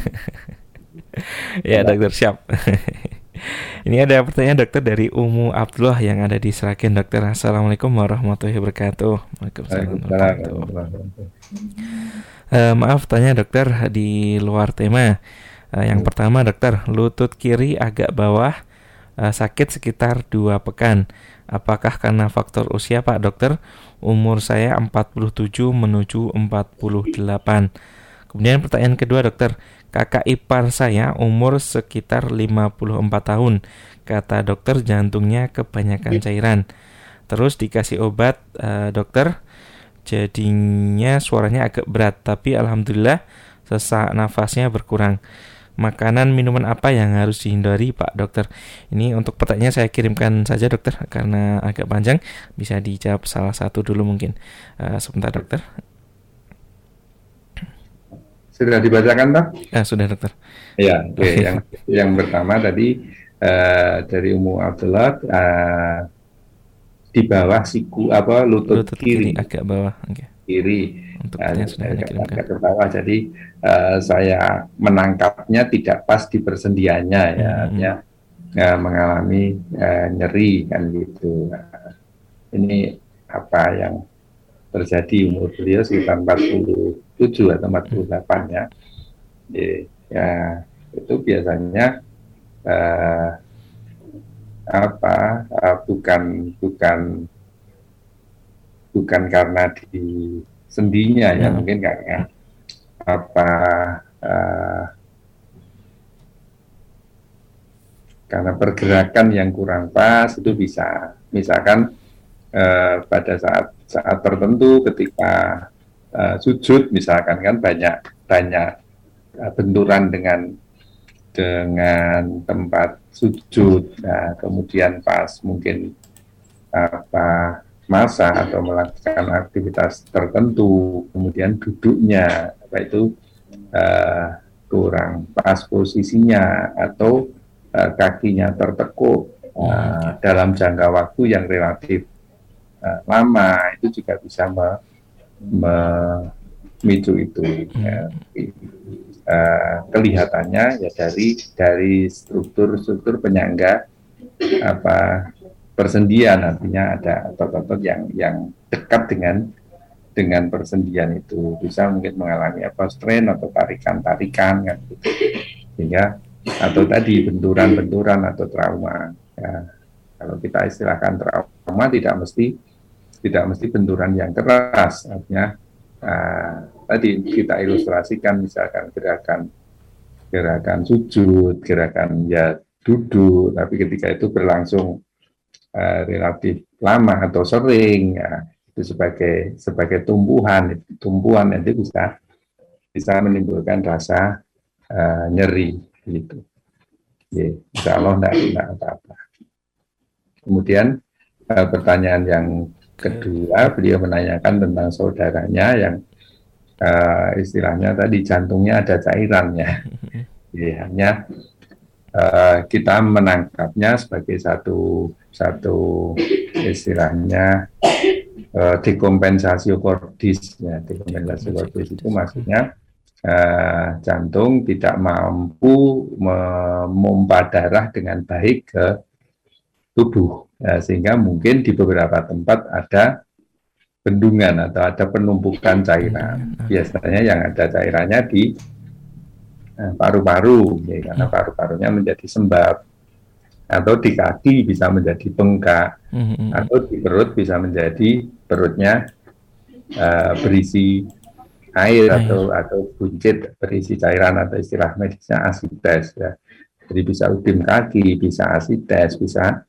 Ya dokter, siap. Ini ada pertanyaan dokter dari Umu Abdullah yang ada di Sragen dokter. Assalamualaikum warahmatullahi wabarakatuh. Waalaikumsalam warahmatullahi wabarakatuh. Uh, maaf tanya dokter di luar tema. Uh, yang hmm. pertama dokter, lutut kiri agak bawah uh, sakit sekitar dua pekan. Apakah karena faktor usia Pak dokter? Umur saya empat puluh tujuh menuju empat puluh delapan. Kemudian pertanyaan kedua dokter, kakak ipar saya umur sekitar lima puluh empat tahun. Kata dokter jantungnya kebanyakan cairan. Terus dikasih obat uh, dokter, jadinya suaranya agak berat, tapi alhamdulillah sesak nafasnya berkurang. Makanan minuman apa yang harus dihindari, Pak Dokter? Ini untuk pertanyaan saya kirimkan saja, Dokter, karena agak panjang. Bisa dijawab salah satu dulu mungkin. Uh, sebentar, Dokter. Sudah dibacakan, Pak? Ah, sudah, Dokter. Ya, oke. Okay. yang yang pertama tadi uh, dari Umu Abdullah, uh, di bawah siku apa lutut, lutut kiri. kiri agak bawah, oke. Okay. Kiri. Untuk pertanyaan sudah dikirimkan. Agak ke bawah, jadi uh, saya menangkapnya tidak pas di persendiannya, ya, hmm. artinya uh, mengalami uh, nyeri kan gitu. Nah, ini apa yang terjadi, umur beliau sekitar empat puluh tujuh atau empat puluh delapan ya. Jadi, ya itu biasanya uh, apa uh, bukan bukan bukan karena di sendinya ya, mungkin karena apa uh, karena pergerakan yang kurang pas itu bisa, misalkan uh, pada saat saat tertentu ketika uh, sujud misalkan kan banyak banyak uh, benturan dengan dengan tempat sujud, nah kemudian pas mungkin apa masa atau melakukan aktivitas tertentu, kemudian duduknya apa itu uh, kurang pas posisinya atau uh, kakinya tertekuk uh, dalam jangka waktu yang relatif uh, lama, itu juga bisa memicu itu. Ya. Uh, kelihatannya ya dari dari struktur-struktur penyangga apa persendian, artinya ada otot-otot yang yang dekat dengan dengan persendian itu bisa mungkin mengalami apa strain atau tarikan-tarikan kan gitu. Sehingga atau tadi benturan-benturan atau trauma. Ya, kalau kita istilahkan trauma tidak mesti tidak mesti benturan yang keras, artinya uh, tadi kita ilustrasikan misalkan gerakan gerakan sujud, gerakan ya duduk, tapi ketika itu berlangsung Uh, relatif lama atau sering, ya, itu sebagai sebagai tumbuhan, tumbuhan nanti bisa bisa menimbulkan rasa uh, nyeri, gitu. Ya, insya Allah tidak apa-apa. Kemudian uh, pertanyaan yang kedua, beliau menanyakan tentang saudaranya yang uh, istilahnya tadi jantungnya ada cairannya, ya, hanya uh, kita menangkapnya sebagai satu satu istilahnya uh, dekompensasi kordis, ya, dekompensasi kordis itu maksudnya uh, jantung tidak mampu memompa darah dengan baik ke tubuh, ya, sehingga mungkin di beberapa tempat ada bendungan atau ada penumpukan cairan. Biasanya yang ada cairannya di uh, paru-paru, ya, karena paru-parunya menjadi sembab. Atau di kaki bisa menjadi bengkak, mm-hmm. atau di perut bisa menjadi perutnya uh, berisi air, air atau atau buncit berisi cairan atau istilah medisnya asites, ya. Jadi bisa udim kaki, bisa asites, bisa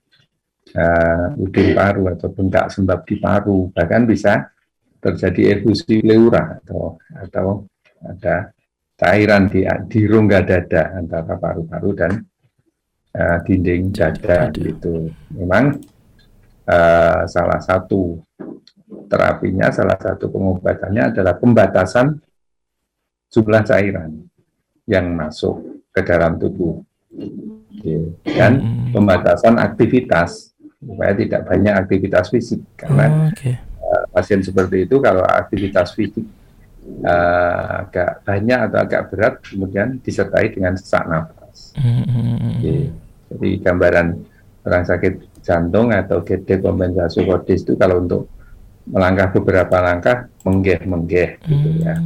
uh, udim paru atau bengkak sembab di paru, bahkan bisa terjadi efusi pleura atau atau ada cairan di di rongga dada antara paru-paru dan Uh, dinding dada gitu. Memang uh, salah satu terapinya, salah satu pengobatannya adalah pembatasan jumlah cairan yang masuk ke dalam tubuh, okay. Dan pembatasan aktivitas supaya tidak banyak aktivitas fisik, karena oh, okay. uh, pasien seperti itu kalau aktivitas fisik uh, agak banyak atau agak berat, kemudian disertai dengan sesak nafas. Okay. Jadi gambaran orang sakit jantung atau dekompensasi kordis itu kalau untuk melangkah beberapa langkah menggeh-menggeh gitu ya.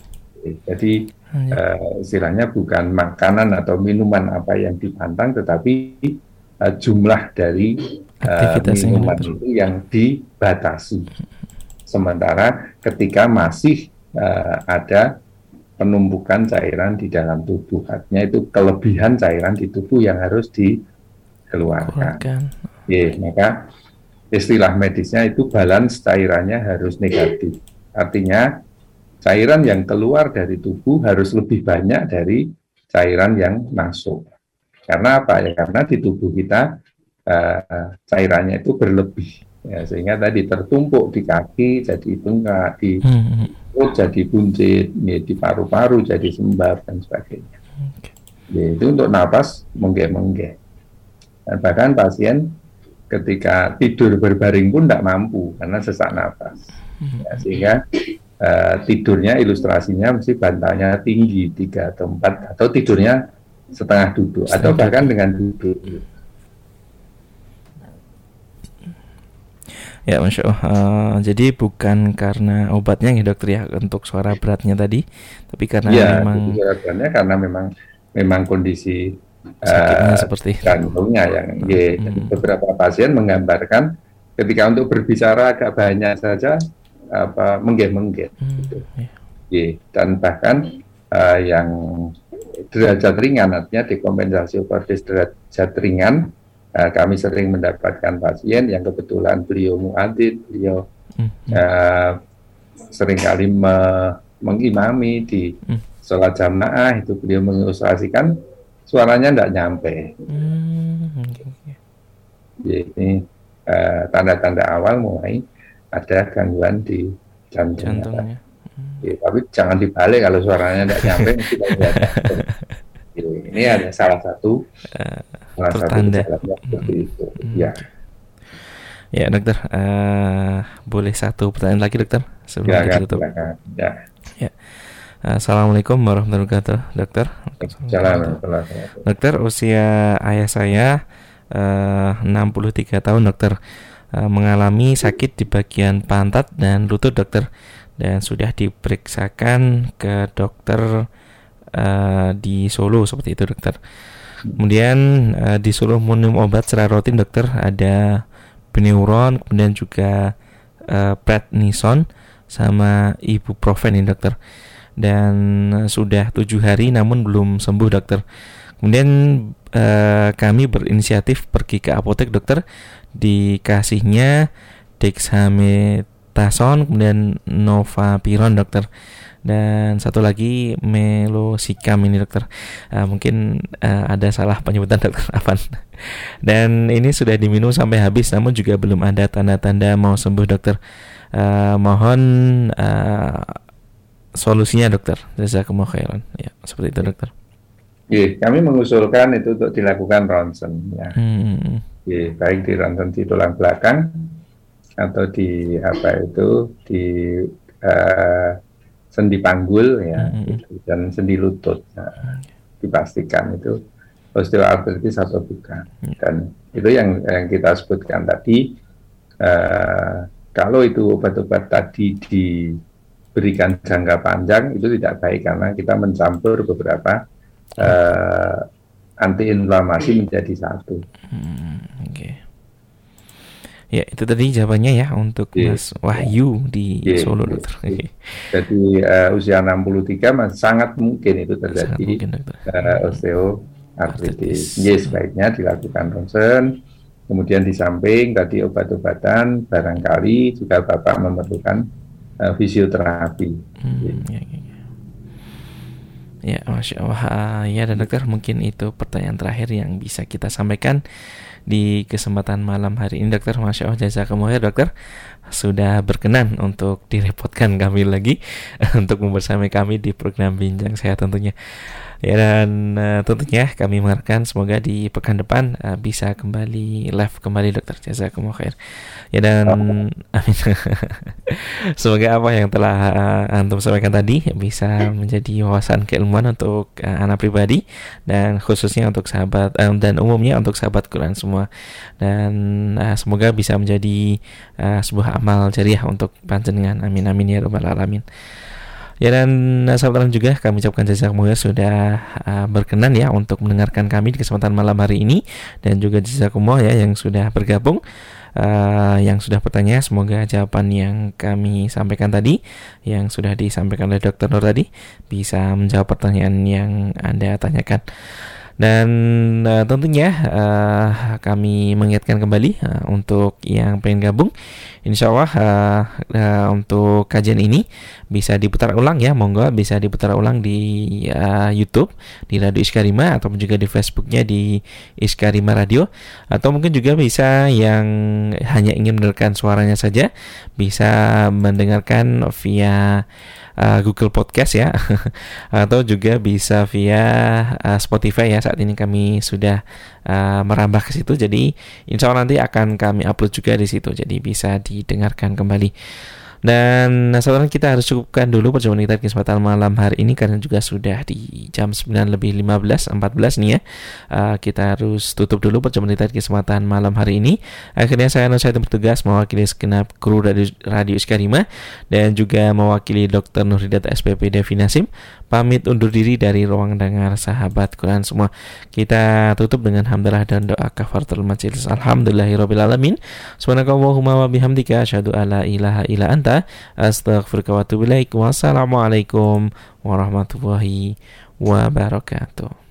Jadi uh, istilahnya bukan makanan atau minuman apa yang dipantang, tetapi uh, jumlah dari uh, minuman itu yang dibatasi. Sementara ketika masih uh, ada penumpukan cairan di dalam tubuh, artinya itu kelebihan cairan di tubuh yang harus dikeluarkan. Ya, maka istilah medisnya itu balance cairannya harus negatif. Artinya cairan yang keluar dari tubuh harus lebih banyak dari cairan yang masuk. Karena apa ya? Karena di tubuh kita uh, cairannya itu berlebih, ya, sehingga tadi tertumpuk di kaki jadi bengkak, di perut jadi buncit, ya, di paru-paru jadi sembab dan sebagainya. Ya, itu untuk napas menggeh-menggeh. Dan bahkan pasien ketika tidur berbaring pun tidak mampu karena sesak napas. Ya, sehingga uh, tidurnya ilustrasinya mesti bantalnya tinggi tiga atau empat, atau tidurnya setengah duduk setengah atau bahkan duduk. Dengan duduk. Ya, Masya Allah. Uh, jadi bukan karena obatnya ya dokter ya untuk suara beratnya tadi, tapi karena ya, memang suara beratnya karena memang memang kondisi sakitnya uh, seperti jantungnya yang hmm. ya, hmm. beberapa pasien menggambarkan ketika untuk berbicara agak banyak saja apa menggeh-menggeh hmm. gitu. Yeah. Ya, dan bahkan uh, yang derajat ringan, artinya dekompensasi overdosis derajat ringan, uh, kami sering mendapatkan pasien yang kebetulan beliau muadzin, beliau hmm. uh, seringkali me- mengimami di hmm. sholat jamaah, itu beliau mengilustrasikan suaranya tidak nyampe. Hmm. Ya, ini uh, tanda-tanda awal mulai ada gangguan di jantungnya. jantungnya. Hmm. Ya, tapi jangan dibalik kalau suaranya tidak nyampe. Ini ada salah satu uh, salah pertanda. Satu seperti itu. Hmm. Ya. Ya dokter, uh, boleh satu pertanyaan lagi dokter sebelum ya, kita tutup. Ya. Ya. Assalamualaikum warahmatullahi wabarakatuh, dokter. Assalamualaikum. Dokter, usia ayah saya uh, enam puluh tiga tahun, dokter. Uh, mengalami sakit di bagian pantat dan lutut, dokter. Dan sudah diperiksakan ke dokter uh, di Solo, seperti itu, dokter. Kemudian uh, disuruh minum obat secara rutin, dokter. Ada Benuron, kemudian juga uh, prednison sama ibuprofen ini, dokter. Dan sudah tujuh hari namun belum sembuh, dokter. Kemudian eh, kami berinisiatif pergi ke apotek, dokter. Dikasihnya dexamethasone, kemudian novapiron, dokter. Dan satu lagi meloxicam ini, dokter. eh, Mungkin eh, ada salah penyebutan, dokter. Apa? Dan ini sudah diminum sampai habis namun juga belum ada tanda-tanda mau sembuh, dokter. eh, Mohon eh, solusinya, dokter. Jazakumullah khairan. Ya, seperti itu, dokter. Ya, kami mengusulkan itu untuk dilakukan ronsen, ya. Hmm. Ya, baik di ronsen di tulang belakang atau di apa itu di uh, sendi panggul, ya, hmm. dan sendi lutut. Nah, dipastikan itu osteoartritis atau bukan. Hmm. Dan itu yang yang kita sebutkan tadi. Uh, kalau itu obat-obat tadi di berikan jangka panjang itu tidak baik karena kita mencampur beberapa uh, antiinflamasi menjadi satu. Hmm, Oke. Okay. Ya, itu tadi jawabannya ya untuk yeah. Mas Wahyu di yeah. Solo, dokter. Yeah. Jadi uh, usia enam puluh tiga masih sangat mungkin itu terjadi mungkin, uh, osteoartritis. Yes, sebaiknya dilakukan ronsen. Kemudian di samping tadi obat-obatan, barangkali juga Bapak memerlukan Uh, fisioterapi. Hmm, ya, ya, ya. ya, Masya Allah. Uh, ya, dan dokter, mungkin itu pertanyaan terakhir yang bisa kita sampaikan di kesempatan malam hari ini, dokter. Masya Allah, jazakumullah, dokter, sudah berkenan untuk direpotkan kami lagi untuk membersamai kami di program Bincang Sehat tentunya. Ya, dan uh, tentunya kami mengharapkan semoga di pekan depan uh, bisa kembali live kembali, dokter. Jazakumullah khair. Ya, dan oh. amin. Semoga apa yang telah uh, antum sampaikan tadi bisa menjadi wawasan keilmuan untuk uh, anak pribadi dan khususnya untuk sahabat uh, dan umumnya untuk sahabat Quran semua. Dan uh, semoga bisa menjadi uh, sebuah amal jariah untuk panjenengan. Amin amin ya rabbal alamin. Ya, dan sahabat juga kami ucapkan jazakumullah sudah uh, berkenan ya untuk mendengarkan kami di kesempatan malam hari ini, dan juga jazakumullah ya yang sudah bergabung, uh, yang sudah bertanya. Semoga jawaban yang kami sampaikan tadi, yang sudah disampaikan oleh dokter Nur tadi, bisa menjawab pertanyaan yang Anda tanyakan. Dan uh, tentunya uh, kami mengingatkan kembali uh, untuk yang pengen gabung insya Allah uh, uh, untuk kajian ini bisa diputar ulang ya, monggo bisa diputar ulang di uh, YouTube di Radio Iskarima ataupun juga di Facebooknya di Iskarima Radio, atau mungkin juga bisa yang hanya ingin mendengarkan suaranya saja bisa mendengarkan via Uh, Google Podcast ya atau juga bisa via uh, Spotify ya. Saat ini kami sudah uh, merambah ke situ, jadi insya Allah nanti akan kami upload juga di situ, jadi bisa didengarkan kembali. Dan saudara, kita harus cukupkan dulu perjumpaan kita di kesempatan malam hari ini karena juga sudah di jam sembilan lebih lima belas empat belas nih ya. Uh, kita harus tutup dulu perjumpaan kita di kesempatan malam hari ini. Akhirnya saya Nur Said bertugas mewakili segenap kru Radio, Radio Iskarima dan juga mewakili Doktor Nurhidayat S P P Devi Nasim pamit undur diri dari ruang dengar sahabat Quran semua. Kita tutup dengan hamdalah dan doa kafaratul majelis. Alhamdulillahirabbil alamin. Subhanakallahumma wa bihamdika asyhadu alla ilaha illa anta astaghfiruka wa atubu ilaik. Wassalamualaikum warahmatullahi wabarakatuh.